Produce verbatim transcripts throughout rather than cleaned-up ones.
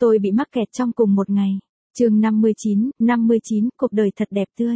tôi bị mắc kẹt trong cùng một ngày. Chương năm mươi chín, năm mươi chín, cuộc đời thật đẹp tươi.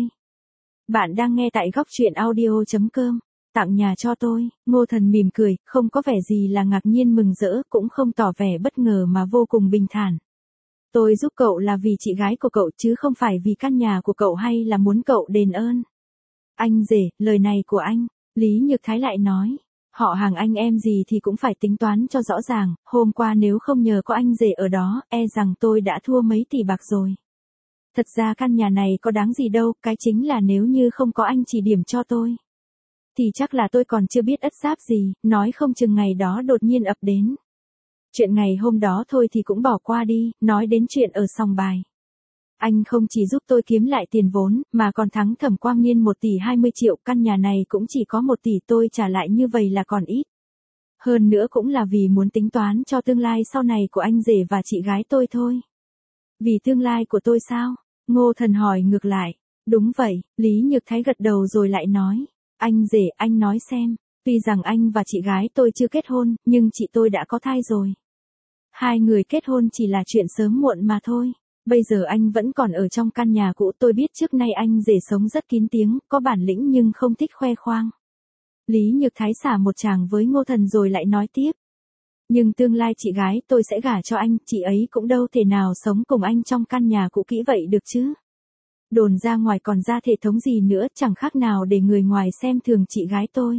Bạn đang nghe tại góc truyện audio chấm com. Tặng nhà cho tôi, Ngô Thần mỉm cười, không có vẻ gì là ngạc nhiên mừng rỡ, cũng không tỏ vẻ bất ngờ mà vô cùng bình thản. Tôi giúp cậu là vì chị gái của cậu chứ không phải vì căn nhà của cậu hay là muốn cậu đền ơn. Anh rể, lời này của anh, Lý Nhược Thái lại nói. Họ hàng anh em gì thì cũng phải tính toán cho rõ ràng, hôm qua nếu không nhờ có anh rể ở đó, e rằng tôi đã thua mấy tỷ bạc rồi. Thật ra căn nhà này có đáng gì đâu, cái chính là nếu như không có anh chỉ điểm cho tôi, thì chắc là tôi còn chưa biết ất giáp gì, nói không chừng ngày đó đột nhiên ập đến. Chuyện ngày hôm đó thôi thì cũng bỏ qua đi, nói đến chuyện ở sòng bài. Anh không chỉ giúp tôi kiếm lại tiền vốn, mà còn thắng Thẩm Quang Niên một tỷ hai mươi triệu, căn nhà này cũng chỉ có một tỷ, tôi trả lại như vậy là còn ít. Hơn nữa cũng là vì muốn tính toán cho tương lai sau này của anh rể và chị gái tôi thôi. Vì tương lai của tôi sao? Ngô Thần hỏi ngược lại. Đúng vậy, Lý Nhược Thái gật đầu rồi lại nói. Anh rể, anh nói xem, tuy rằng anh và chị gái tôi chưa kết hôn, nhưng chị tôi đã có thai rồi. Hai người kết hôn chỉ là chuyện sớm muộn mà thôi. Bây giờ anh vẫn còn ở trong căn nhà cũ, tôi biết trước nay anh rể sống rất kín tiếng, có bản lĩnh nhưng không thích khoe khoang. Lý Nhược Thái xả một tràng với Ngô Thần rồi lại nói tiếp. Nhưng tương lai chị gái tôi sẽ gả cho anh, chị ấy cũng đâu thể nào sống cùng anh trong căn nhà cũ kỹ vậy được chứ. Đồn ra ngoài còn ra thể thống gì nữa, chẳng khác nào để người ngoài xem thường chị gái tôi.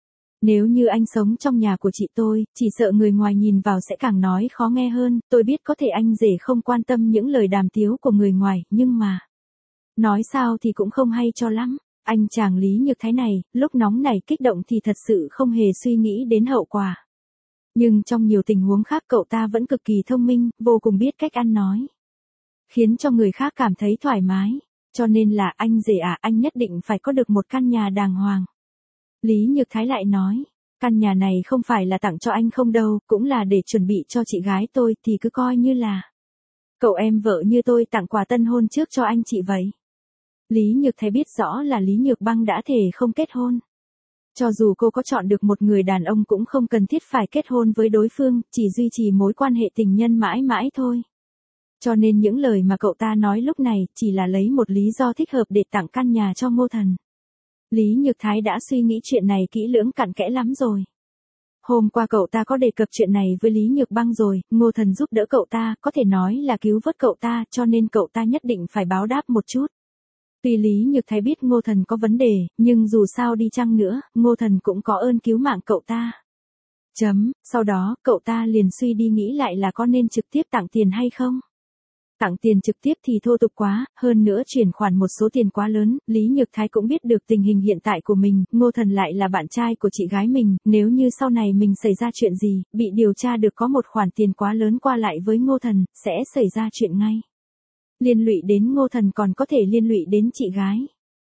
Nếu như anh sống trong nhà của chị tôi, chỉ sợ người ngoài nhìn vào sẽ càng nói khó nghe hơn, tôi biết có thể anh rể không quan tâm những lời đàm tiếu của người ngoài, nhưng mà... Nói sao thì cũng không hay cho lắm, anh chàng Lý Nhược Thái này, lúc nóng này kích động thì thật sự không hề suy nghĩ đến hậu quả. Nhưng trong nhiều tình huống khác cậu ta vẫn cực kỳ thông minh, vô cùng biết cách ăn nói. Khiến cho người khác cảm thấy thoải mái, cho nên là anh rể à, anh nhất định phải có được một căn nhà đàng hoàng. Lý Nhược Thái lại nói, căn nhà này không phải là tặng cho anh không đâu, cũng là để chuẩn bị cho chị gái tôi, thì cứ coi như là cậu em vợ như tôi tặng quà tân hôn trước cho anh chị vậy. Lý Nhược Thái biết rõ là Lý Nhược Băng đã thề không kết hôn. Cho dù cô có chọn được một người đàn ông cũng không cần thiết phải kết hôn với đối phương, chỉ duy trì mối quan hệ tình nhân mãi mãi thôi. Cho nên những lời mà cậu ta nói lúc này chỉ là lấy một lý do thích hợp để tặng căn nhà cho Ngô Thần. Lý Nhược Thái đã suy nghĩ chuyện này kỹ lưỡng cặn kẽ lắm rồi. Hôm qua cậu ta có đề cập chuyện này với Lý Nhược Băng rồi, Ngô Thần giúp đỡ cậu ta, có thể nói là cứu vớt cậu ta, cho nên cậu ta nhất định phải báo đáp một chút. Tuy Lý Nhược Thái biết Ngô Thần có vấn đề, nhưng dù sao đi chăng nữa, Ngô Thần cũng có ơn cứu mạng cậu ta. Chấm, sau đó, cậu ta liền suy đi nghĩ lại là có nên trực tiếp tặng tiền hay không. Tặng tiền trực tiếp thì thô tục quá, hơn nữa chuyển khoản một số tiền quá lớn, Lý Nhược Thái cũng biết được tình hình hiện tại của mình, Ngô Thần lại là bạn trai của chị gái mình, nếu như sau này mình xảy ra chuyện gì, bị điều tra được có một khoản tiền quá lớn qua lại với Ngô Thần, sẽ xảy ra chuyện ngay. Liên lụy đến Ngô Thần còn có thể liên lụy đến chị gái.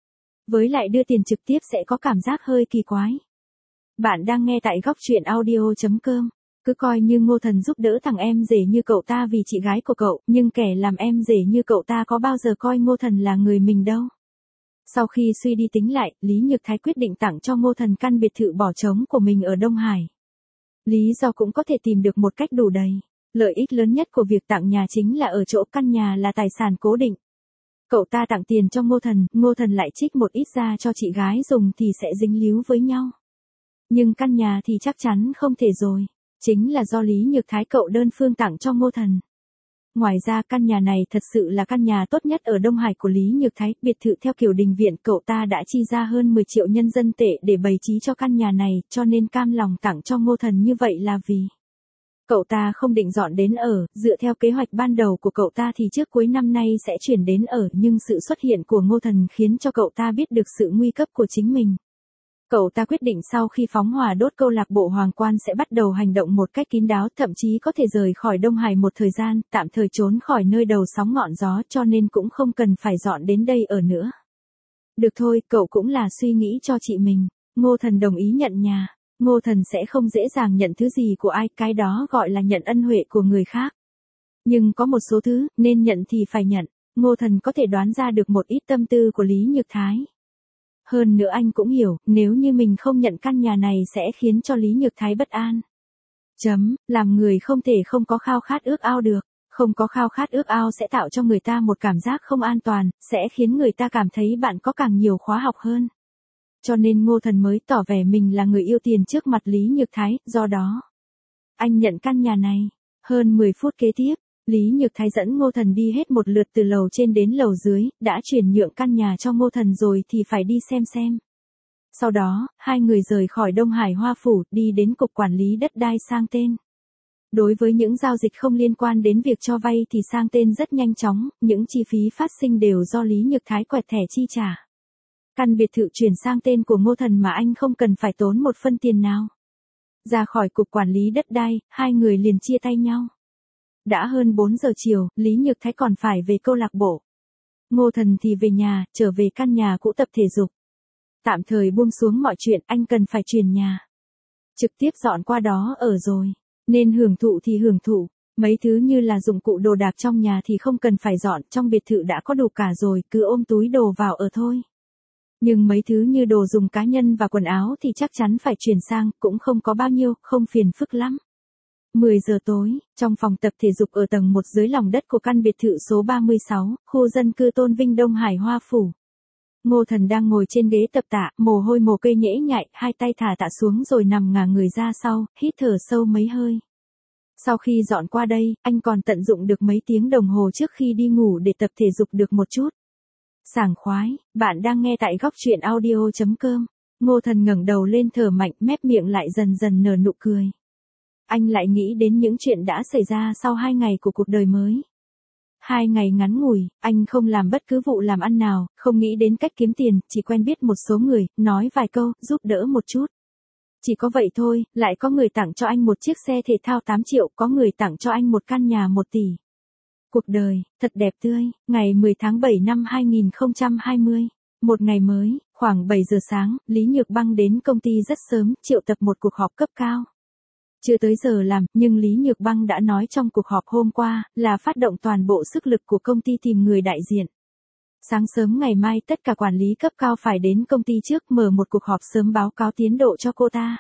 Với lại đưa tiền trực tiếp sẽ có cảm giác hơi kỳ quái. Bạn đang nghe tại góc truyện audio chấm com. Cứ coi như Ngô Thần giúp đỡ thằng em rể như cậu ta vì chị gái của cậu, nhưng kẻ làm em rể như cậu ta có bao giờ coi Ngô Thần là người mình đâu. Sau khi suy đi tính lại, Lý Nhược Thái quyết định tặng cho Ngô Thần căn biệt thự bỏ trống của mình ở Đông Hải. Lý do cũng có thể tìm được một cách đủ đầy. Lợi ích lớn nhất của việc tặng nhà chính là ở chỗ căn nhà là tài sản cố định. Cậu ta tặng tiền cho Ngô Thần, Ngô Thần lại trích một ít ra cho chị gái dùng thì sẽ dính líu với nhau. Nhưng căn nhà thì chắc chắn không thể rồi. Chính là do Lý Nhược Thái cậu đơn phương tặng cho Ngô Thần. Ngoài ra căn nhà này thật sự là căn nhà tốt nhất ở Đông Hải của Lý Nhược Thái, biệt thự theo kiểu đình viện, cậu ta đã chi ra hơn mười triệu nhân dân tệ để bày trí cho căn nhà này, cho nên cam lòng tặng cho Ngô Thần như vậy là vì cậu ta không định dọn đến ở, dựa theo kế hoạch ban đầu của cậu ta thì trước cuối năm nay sẽ chuyển đến ở, nhưng sự xuất hiện của Ngô Thần khiến cho cậu ta biết được sự nguy cấp của chính mình. Cậu ta quyết định sau khi phóng hỏa đốt câu lạc bộ Hoàng Quan sẽ bắt đầu hành động một cách kín đáo, thậm chí có thể rời khỏi Đông Hải một thời gian, tạm thời trốn khỏi nơi đầu sóng ngọn gió, cho nên cũng không cần phải dọn đến đây ở nữa. Được thôi, cậu cũng là suy nghĩ cho chị mình. Ngô Thần đồng ý nhận nhà. Ngô Thần sẽ không dễ dàng nhận thứ gì của ai, cái đó gọi là nhận ân huệ của người khác. Nhưng có một số thứ, nên nhận thì phải nhận. Ngô Thần có thể đoán ra được một ít tâm tư của Lý Nhược Thái. Hơn nữa anh cũng hiểu, nếu như mình không nhận căn nhà này sẽ khiến cho Lý Nhược Thái bất an. Chấm, làm người không thể không có khao khát ước ao được. Không có khao khát ước ao sẽ tạo cho người ta một cảm giác không an toàn, sẽ khiến người ta cảm thấy bạn có càng nhiều khóa học hơn. Cho nên Ngô Thần mới tỏ vẻ mình là người yêu tiền trước mặt Lý Nhược Thái, do đó anh nhận căn nhà này. Hơn mười phút kế tiếp, Lý Nhược Thái dẫn Ngô Thần đi hết một lượt từ lầu trên đến lầu dưới, đã chuyển nhượng căn nhà cho Ngô Thần rồi thì phải đi xem xem. Sau đó, hai người rời khỏi Đông Hải Hoa Phủ, đi đến Cục Quản lý Đất đai sang tên. Đối với những giao dịch không liên quan đến việc cho vay thì sang tên rất nhanh chóng, những chi phí phát sinh đều do Lý Nhược Thái quẹt thẻ chi trả. Căn biệt thự chuyển sang tên của Ngô Thần mà anh không cần phải tốn một phân tiền nào. Ra khỏi Cục Quản lý Đất đai, hai người liền chia tay nhau. Đã hơn bốn giờ chiều, Lý Nhược Thái còn phải về câu lạc bộ. Ngô Thần thì về nhà, trở về căn nhà cũ tập thể dục. Tạm thời buông xuống mọi chuyện, anh cần phải chuyển nhà. Trực tiếp dọn qua đó ở rồi. Nên hưởng thụ thì hưởng thụ. Mấy thứ như là dụng cụ đồ đạc trong nhà thì không cần phải dọn, trong biệt thự đã có đủ cả rồi, cứ ôm túi đồ vào ở thôi. Nhưng mấy thứ như đồ dùng cá nhân và quần áo thì chắc chắn phải chuyển sang, cũng không có bao nhiêu, không phiền phức lắm. mười giờ tối, trong phòng tập thể dục ở tầng một dưới lòng đất của căn biệt thự số ba mươi sáu, khu dân cư Tôn Vinh Đông Hải Hoa Phủ. Ngô Thần đang ngồi trên ghế tập tạ, mồ hôi mồ kê nhễ nhại, hai tay thả tạ xuống rồi nằm ngả người ra sau, hít thở sâu mấy hơi. Sau khi dọn qua đây, anh còn tận dụng được mấy tiếng đồng hồ trước khi đi ngủ để tập thể dục được một chút. Sảng khoái, bạn đang nghe tại góc truyện audio chấm com. Ngô Thần ngẩng đầu lên thở mạnh, mép miệng lại dần dần nở nụ cười. Anh lại nghĩ đến những chuyện đã xảy ra sau hai ngày của cuộc đời mới. Hai ngày ngắn ngủi, anh không làm bất cứ vụ làm ăn nào, không nghĩ đến cách kiếm tiền, chỉ quen biết một số người, nói vài câu, giúp đỡ một chút. Chỉ có vậy thôi, lại có người tặng cho anh một chiếc xe thể thao tám triệu, có người tặng cho anh một căn nhà một tỷ. Cuộc đời, thật đẹp tươi, ngày mười tháng bảy năm hai nghìn không trăm hai mươi. Một ngày mới, khoảng bảy giờ sáng, Lý Nhược Băng đến công ty rất sớm, triệu tập một cuộc họp cấp cao. Chưa tới giờ làm, nhưng Lý Nhược Băng đã nói trong cuộc họp hôm qua, là phát động toàn bộ sức lực của công ty tìm người đại diện. Sáng sớm ngày mai tất cả quản lý cấp cao phải đến công ty trước mở một cuộc họp sớm báo cáo tiến độ cho cô ta.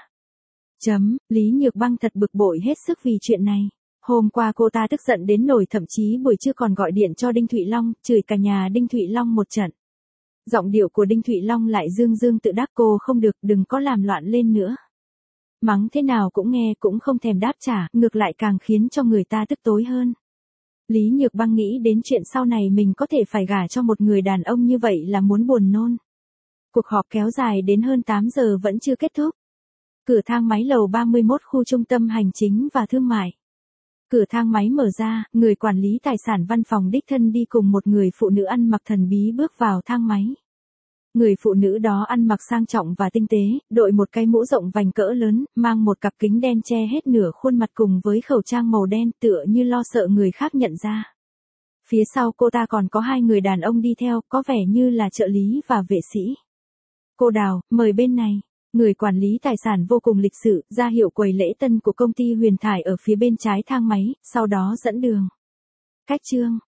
Chấm, Lý Nhược Băng thật bực bội hết sức vì chuyện này. Hôm qua cô ta tức giận đến nổi, thậm chí buổi trưa còn gọi điện cho Đinh Thụy Long, chửi cả nhà Đinh Thụy Long một trận. Giọng điệu của Đinh Thụy Long lại dương dương tự đắc, cô không được, đừng có làm loạn lên nữa. Mắng thế nào cũng nghe, cũng không thèm đáp trả, ngược lại càng khiến cho người ta tức tối hơn. Lý Nhược Băng nghĩ đến chuyện sau này mình có thể phải gả cho một người đàn ông như vậy là muốn buồn nôn. Cuộc họp kéo dài đến hơn tám giờ vẫn chưa kết thúc. Cửa thang máy lầu ba mươi mốt khu trung tâm hành chính và thương mại. Cửa thang máy mở ra, người quản lý tài sản văn phòng đích thân đi cùng một người phụ nữ ăn mặc thần bí bước vào thang máy. Người phụ nữ đó ăn mặc sang trọng và tinh tế, đội một cái mũ rộng vành cỡ lớn, mang một cặp kính đen che hết nửa khuôn mặt cùng với khẩu trang màu đen, tựa như lo sợ người khác nhận ra. Phía sau cô ta còn có hai người đàn ông đi theo, có vẻ như là trợ lý và vệ sĩ. Cô Đào, mời bên này. Người quản lý tài sản vô cùng lịch sự, ra hiệu quầy lễ tân của công ty Huyền Thải ở phía bên trái thang máy, sau đó dẫn đường. Cách chương,